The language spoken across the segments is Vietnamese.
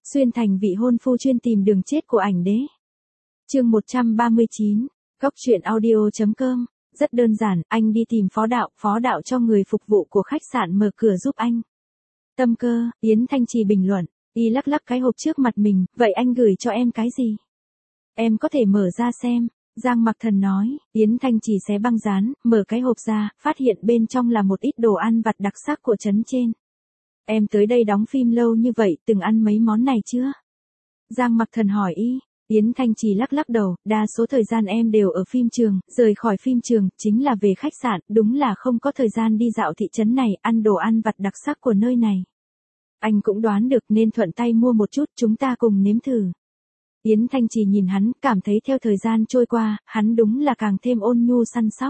Xuyên thành vị hôn phu chuyên tìm đường chết của ảnh đế. Chương 139, góc truyện audio.com. Rất đơn giản, anh đi tìm phó đạo cho người phục vụ của khách sạn mở cửa giúp anh. Tâm cơ, Yến Thanh Trì bình luận, y lắc lắc cái hộp trước mặt mình, vậy anh gửi cho em cái gì? Em có thể mở ra xem. Giang Mặc Thần nói. Yến Thanh Trì xé băng dán, mở cái hộp ra, phát hiện bên trong là một ít đồ ăn vặt đặc sắc của trấn trên. Em tới đây đóng phim lâu như vậy, từng ăn mấy món này chưa? Giang Mặc Thần hỏi y. Yến Thanh Trì lắc lắc đầu, đa số thời gian em đều ở phim trường, rời khỏi phim trường, chính là về khách sạn, đúng là không có thời gian đi dạo thị trấn này, ăn đồ ăn vặt đặc sắc của nơi này. Anh cũng đoán được nên thuận tay mua một chút, chúng ta cùng nếm thử. Yến Thanh Trì nhìn hắn, cảm thấy theo thời gian trôi qua, hắn đúng là càng thêm ôn nhu săn sóc.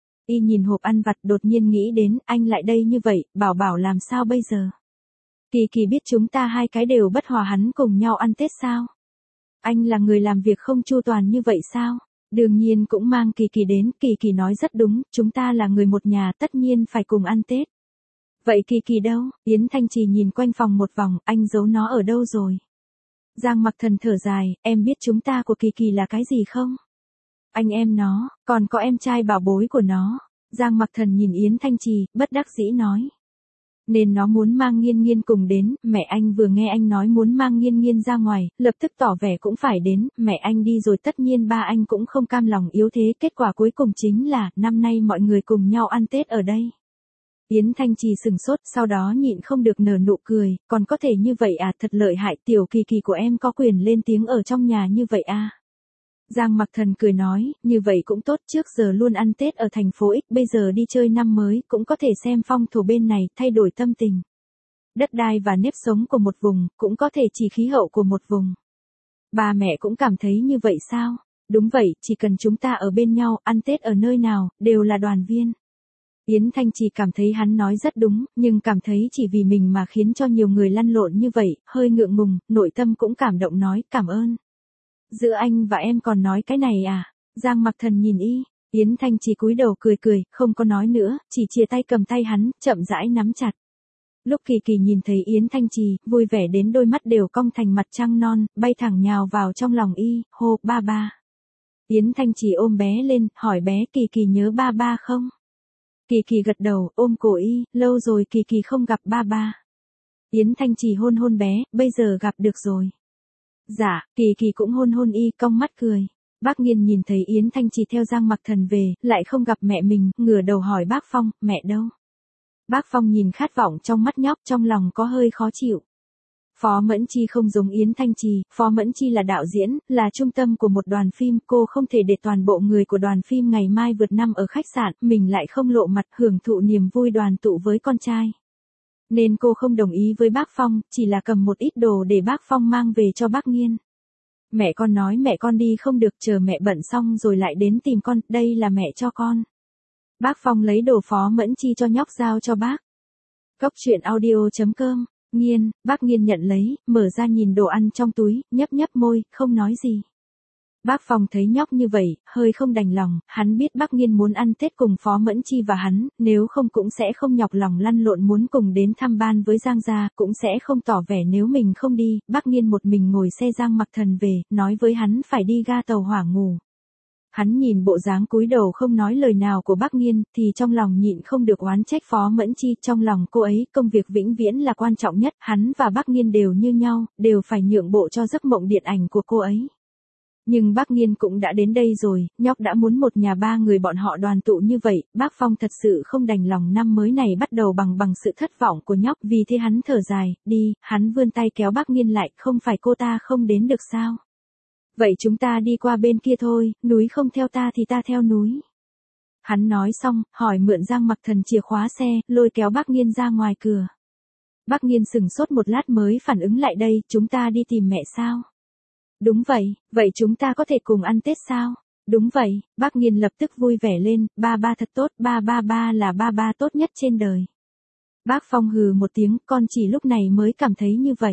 Y nhìn hộp ăn vặt đột nhiên nghĩ đến, anh lại đây như vậy, bảo làm sao bây giờ? Kỳ Kỳ biết chúng ta hai cái đều bất hòa hắn cùng nhau ăn Tết sao? Anh là người làm việc không chu toàn như vậy sao? Đương nhiên cũng mang Kỳ Kỳ đến, Kỳ Kỳ nói rất đúng, chúng ta là người một nhà tất nhiên phải cùng ăn Tết. Vậy Kỳ Kỳ đâu? Yến Thanh Trì nhìn quanh phòng một vòng, anh giấu nó ở đâu rồi? Giang Mặc Thần thở dài, em biết chúng ta của Kỳ Kỳ là cái gì không? Anh em nó, còn có em trai bảo bối của nó. Giang Mặc Thần nhìn Yến Thanh Trì, bất đắc dĩ nói. Nên nó muốn mang Nghiên Nghiên cùng đến, mẹ anh vừa nghe anh nói muốn mang Nghiên Nghiên ra ngoài, lập tức tỏ vẻ cũng phải đến, mẹ anh đi rồi tất nhiên ba anh cũng không cam lòng yếu thế, kết quả cuối cùng chính là, năm nay mọi người cùng nhau ăn Tết ở đây. Yến Thanh Trì sừng sốt, sau đó nhịn không được nở nụ cười, còn có thể như vậy à, thật lợi hại, tiểu Kỳ Kỳ của em có quyền lên tiếng ở trong nhà như vậy à. Giang Mặc Thần cười nói, như vậy cũng tốt, trước giờ luôn ăn Tết ở thành phố X, bây giờ đi chơi năm mới, cũng có thể xem phong thổ bên này, thay đổi tâm tình. Đất đai và nếp sống của một vùng, cũng có thể chỉ khí hậu của một vùng. Ba mẹ cũng cảm thấy như vậy sao? Đúng vậy, chỉ cần chúng ta ở bên nhau, ăn Tết ở nơi nào, đều là đoàn viên. Yến Thanh Trì cảm thấy hắn nói rất đúng, nhưng cảm thấy chỉ vì mình mà khiến cho nhiều người lăn lộn như vậy, hơi ngượng ngùng, nội tâm cũng cảm động nói, cảm ơn. Giữa anh và em còn nói cái này à? Giang Mặc Thần nhìn y, Yến Thanh Trì cúi đầu cười, không có nói nữa, chỉ chia tay cầm tay hắn, chậm rãi nắm chặt. Lúc Kỳ Kỳ nhìn thấy Yến Thanh Trì, vui vẻ đến đôi mắt đều cong thành mặt trăng non, bay thẳng nhào vào trong lòng y, hô, ba ba. Yến Thanh Trì ôm bé lên, hỏi bé, Kỳ Kỳ nhớ ba ba không? Kỳ Kỳ gật đầu, ôm cổ y, lâu rồi Kỳ Kỳ không gặp ba ba. Yến Thanh Trì hôn bé, bây giờ gặp được rồi. Dạ, Kỳ Kỳ cũng hôn y, cong mắt cười. Bác Nghiên nhìn thấy Yến Thanh Trì theo Giang Mặc Thần về, lại không gặp mẹ mình, ngửa đầu hỏi bác Phong, mẹ đâu? Bác Phong nhìn khát vọng trong mắt nhóc, trong lòng có hơi khó chịu. Phó Mẫn Chi không giống Yến Thanh Trì, Phó Mẫn Chi là đạo diễn, là trung tâm của một đoàn phim, cô không thể để toàn bộ người của đoàn phim ngày mai vượt năm ở khách sạn, mình lại không lộ mặt hưởng thụ niềm vui đoàn tụ với con trai. Nên cô không đồng ý với bác Phong, chỉ là cầm một ít đồ để bác Phong mang về cho bác Nghiên. Mẹ con nói mẹ con đi không được, chờ mẹ bận xong rồi lại đến tìm con, đây là mẹ cho con. Bác Phong lấy đồ Phó Mẫn Chi cho nhóc giao cho bác. Góc truyện audio.com. Nghiên, bác Nghiên nhận lấy, mở ra nhìn đồ ăn trong túi, nhấp môi, không nói gì. Bác Phong thấy nhóc như vậy, hơi không đành lòng, hắn biết bác Nghiên muốn ăn Tết cùng Phó Mẫn Chi và hắn, nếu không cũng sẽ không nhọc lòng lăn lộn muốn cùng đến thăm ban với Giang gia, cũng sẽ không tỏ vẻ nếu mình không đi, bác Nghiên một mình ngồi xe Giang Mặc Thần về, nói với hắn phải đi ga tàu hỏa ngủ. Hắn nhìn bộ dáng cúi đầu không nói lời nào của bác Nghiên, thì trong lòng nhịn không được oán trách Phó Mẫn Chi, trong lòng cô ấy, công việc vĩnh viễn là quan trọng nhất, hắn và bác Nghiên đều như nhau, đều phải nhượng bộ cho giấc mộng điện ảnh của cô ấy. Nhưng bác Nghiên cũng đã đến đây rồi, nhóc đã muốn một nhà ba người bọn họ đoàn tụ như vậy, bác Phong thật sự không đành lòng năm mới này bắt đầu bằng sự thất vọng của nhóc, vì thế hắn thở dài, đi, hắn vươn tay kéo bác Nghiên lại, không phải cô ta không đến được sao? Vậy chúng ta đi qua bên kia thôi, núi không theo ta thì ta theo núi. Hắn nói xong, hỏi mượn Giang Mặc Thần chìa khóa xe, lôi kéo bác Nghiên ra ngoài cửa. Bác Nghiên sừng sốt một lát mới phản ứng lại đây, chúng ta đi tìm mẹ sao? Đúng vậy chúng ta có thể cùng ăn Tết sao? Đúng vậy, bác Nghiên lập tức vui vẻ lên, ba thật tốt, ba là ba tốt nhất trên đời. Bác Phong hừ một tiếng, con chỉ lúc này mới cảm thấy như vậy.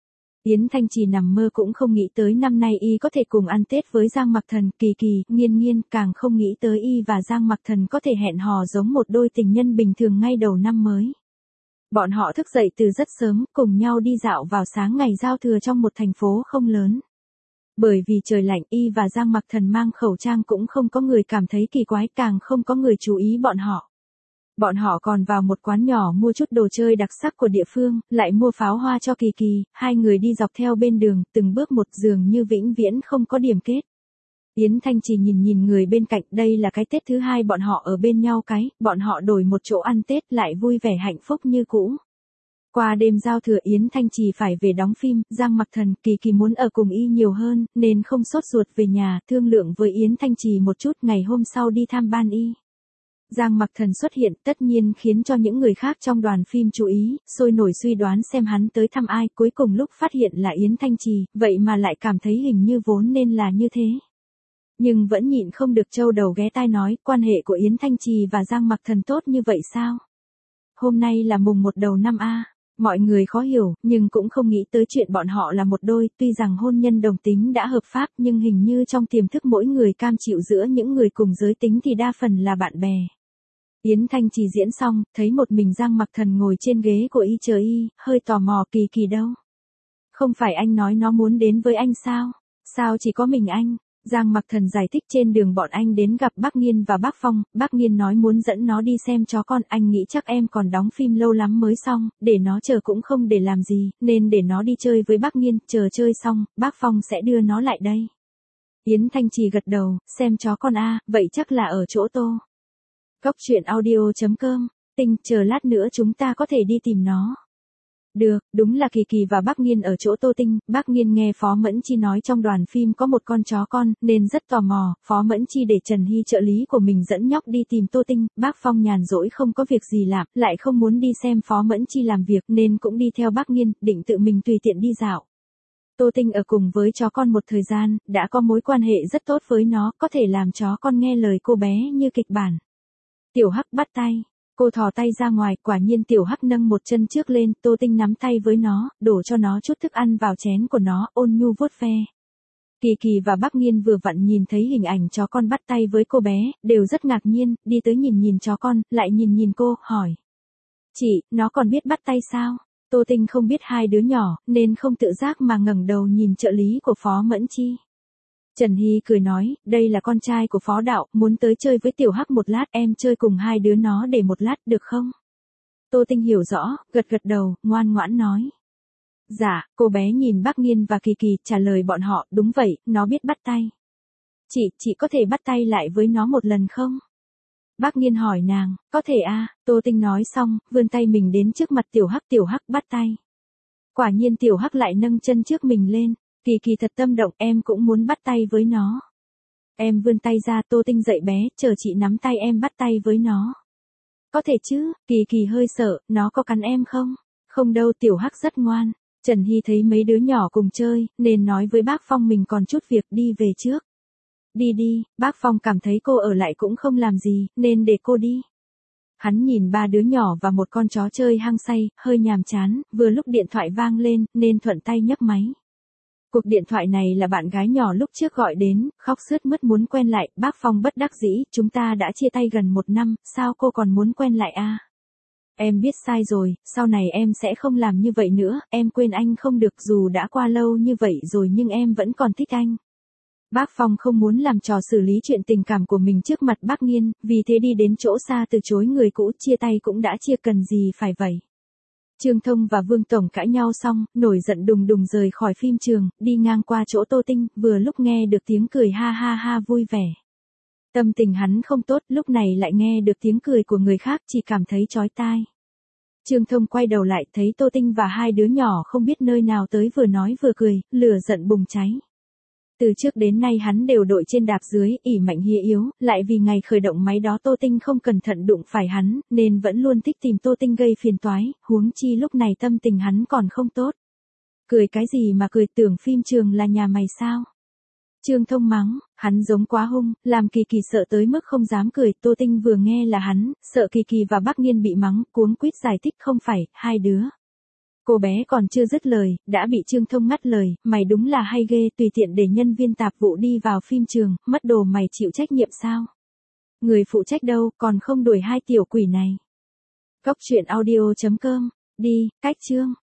Yến Thanh Trì nằm mơ cũng không nghĩ tới năm nay y có thể cùng ăn Tết với Giang Mặc Thần, Kỳ Kỳ, Nghiên, càng không nghĩ tới y và Giang Mặc Thần có thể hẹn hò giống một đôi tình nhân bình thường ngay đầu năm mới. Bọn họ thức dậy từ rất sớm, cùng nhau đi dạo vào sáng ngày giao thừa trong một thành phố không lớn. Bởi vì trời lạnh, Y và Giang Mặc Thần mang khẩu trang cũng không có người cảm thấy kỳ quái, càng không có người chú ý bọn họ. Bọn họ còn vào một quán nhỏ mua chút đồ chơi đặc sắc của địa phương, lại mua pháo hoa cho Kỳ Kỳ, hai người đi dọc theo bên đường, từng bước một dường như vĩnh viễn không có điểm kết. Yến Thanh Trì nhìn người bên cạnh, đây là cái Tết thứ hai bọn họ ở bên nhau bọn họ đổi một chỗ ăn Tết lại vui vẻ hạnh phúc như cũ. Qua đêm giao thừa Yến Thanh Trì phải về đóng phim, Giang Mặc Thần, Kỳ Kỳ muốn ở cùng Y nhiều hơn, nên không sốt ruột về nhà, thương lượng với Yến Thanh Trì một chút, ngày hôm sau đi tham ban Y. Giang Mặc Thần xuất hiện tất nhiên khiến cho những người khác trong đoàn phim chú ý, sôi nổi suy đoán xem hắn tới thăm ai, cuối cùng lúc phát hiện là Yến Thanh Trì, vậy mà lại cảm thấy hình như vốn nên là như thế. Nhưng vẫn nhịn không được trâu đầu ghé tai nói, quan hệ của Yến Thanh Trì và Giang Mặc Thần tốt như vậy sao? Hôm nay là mùng 1 đầu năm A. Mọi người khó hiểu, nhưng cũng không nghĩ tới chuyện bọn họ là một đôi, tuy rằng hôn nhân đồng tính đã hợp pháp nhưng hình như trong tiềm thức mỗi người cam chịu giữa những người cùng giới tính thì đa phần là bạn bè. Yến Thanh Trì diễn xong, thấy một mình Giang Mặc Thần ngồi trên ghế của Y chờ Y, hơi tò mò, Kỳ Kỳ đâu? Không phải anh nói nó muốn đến với anh sao? Sao chỉ có mình anh? Giang Mặc Thần giải thích trên đường bọn anh đến gặp bác Nghiên và bác Phong, bác Nghiên nói muốn dẫn nó đi xem chó con, anh nghĩ chắc em còn đóng phim lâu lắm mới xong, để nó chờ cũng không để làm gì, nên để nó đi chơi với bác Nghiên, chờ chơi xong, bác Phong sẽ đưa nó lại đây. Yến Thanh Trì gật đầu, xem chó con a, vậy chắc là ở chỗ Tô. Góc truyện audio.com, Tinh, chờ lát nữa chúng ta có thể đi tìm nó. Được, đúng là Kỳ Kỳ và bác Nghiên ở chỗ Tô Tinh, bác Nghiên nghe Phó Mẫn Chi nói trong đoàn phim có một con chó con, nên rất tò mò, Phó Mẫn Chi để Trần Hy trợ lý của mình dẫn nhóc đi tìm Tô Tinh, bác Phong nhàn rỗi không có việc gì làm, lại không muốn đi xem Phó Mẫn Chi làm việc nên cũng đi theo bác Nghiên, định tự mình tùy tiện đi dạo. Tô Tinh ở cùng với chó con một thời gian, đã có mối quan hệ rất tốt với nó, có thể làm chó con nghe lời cô bé như kịch bản. Tiểu Hắc bắt tay. Cô thò tay ra ngoài, quả nhiên Tiểu Hắc nâng một chân trước lên, Tô Tinh nắm tay với nó, đổ cho nó chút thức ăn vào chén của nó, ôn nhu vuốt ve. Kỳ Kỳ và bác Nghiên vừa vặn nhìn thấy hình ảnh chó con bắt tay với cô bé, đều rất ngạc nhiên, đi tới nhìn chó con, lại nhìn cô, hỏi. Chị, nó còn biết bắt tay sao? Tô Tinh không biết hai đứa nhỏ, nên không tự giác mà ngẩng đầu nhìn trợ lý của Phó Mẫn Chi. Trần Hy cười nói, đây là con trai của Phó Đạo, muốn tới chơi với Tiểu Hắc một lát, em chơi cùng hai đứa nó để một lát, được không? Tô Tinh hiểu rõ, gật đầu, ngoan ngoãn nói. Dạ, cô bé nhìn bác Nghiên và Kỳ Kỳ, trả lời bọn họ, đúng vậy, nó biết bắt tay. Chị có thể bắt tay lại với nó một lần không? Bác Nghiên hỏi nàng, có thể à, Tô Tinh nói xong, vươn tay mình đến trước mặt Tiểu Hắc bắt tay. Quả nhiên Tiểu Hắc lại nâng chân trước mình lên. Kỳ Kỳ thật tâm động, em cũng muốn bắt tay với nó. Em vươn tay ra, Tô Tinh dậy bé, chờ chị nắm tay em bắt tay với nó. Có thể chứ, Kỳ Kỳ hơi sợ, nó có cắn em không? Không đâu, Tiểu Hắc rất ngoan. Trần Hy thấy mấy đứa nhỏ cùng chơi, nên nói với bác Phong mình còn chút việc, đi về trước. Đi, bác Phong cảm thấy cô ở lại cũng không làm gì, nên để cô đi. Hắn nhìn ba đứa nhỏ và một con chó chơi hăng say, hơi nhàm chán, vừa lúc điện thoại vang lên, nên thuận tay nhấc máy. Cuộc điện thoại này là bạn gái nhỏ lúc trước gọi đến, khóc sướt mướt muốn quen lại, bác Phong bất đắc dĩ, chúng ta đã chia tay gần 1 năm, sao cô còn muốn quen lại à? Em biết sai rồi, sau này em sẽ không làm như vậy nữa, em quên anh không được dù đã qua lâu như vậy rồi nhưng em vẫn còn thích anh. Bác Phong không muốn làm trò xử lý chuyện tình cảm của mình trước mặt bác Nghiên, vì thế đi đến chỗ xa từ chối người cũ, chia tay cũng đã chia, cần gì phải vậy. Trương Thông và Vương Tổng cãi nhau xong, nổi giận đùng đùng rời khỏi phim trường, đi ngang qua chỗ Tô Tinh, vừa lúc nghe được tiếng cười ha ha ha vui vẻ. Tâm tình hắn không tốt, lúc này lại nghe được tiếng cười của người khác, chỉ cảm thấy chói tai. Trương Thông quay đầu lại, thấy Tô Tinh và hai đứa nhỏ không biết nơi nào tới vừa nói vừa cười, lửa giận bùng cháy. Từ trước đến nay hắn đều đội trên đạp dưới, ỷ mạnh hiếu yếu, lại vì ngày khởi động máy đó Tô Tinh không cẩn thận đụng phải hắn, nên vẫn luôn thích tìm Tô Tinh gây phiền toái, huống chi lúc này tâm tình hắn còn không tốt. Cười cái gì mà cười, tưởng phim trường là nhà mày sao? Trương Thông mắng, hắn giống quá hung, làm Kỳ Kỳ sợ tới mức không dám cười, Tô Tinh vừa nghe là hắn, sợ Kỳ Kỳ và bác Nghiên bị mắng, cuống quýt giải thích không phải, hai đứa. Cô bé còn chưa dứt lời, đã bị Trương Thông ngắt lời, mày đúng là hay ghê, tùy tiện để nhân viên tạp vụ đi vào phim trường, mất đồ mày chịu trách nhiệm sao? Người phụ trách đâu, còn không đuổi hai tiểu quỷ này. Góc truyện audio.com Đi, cách chương.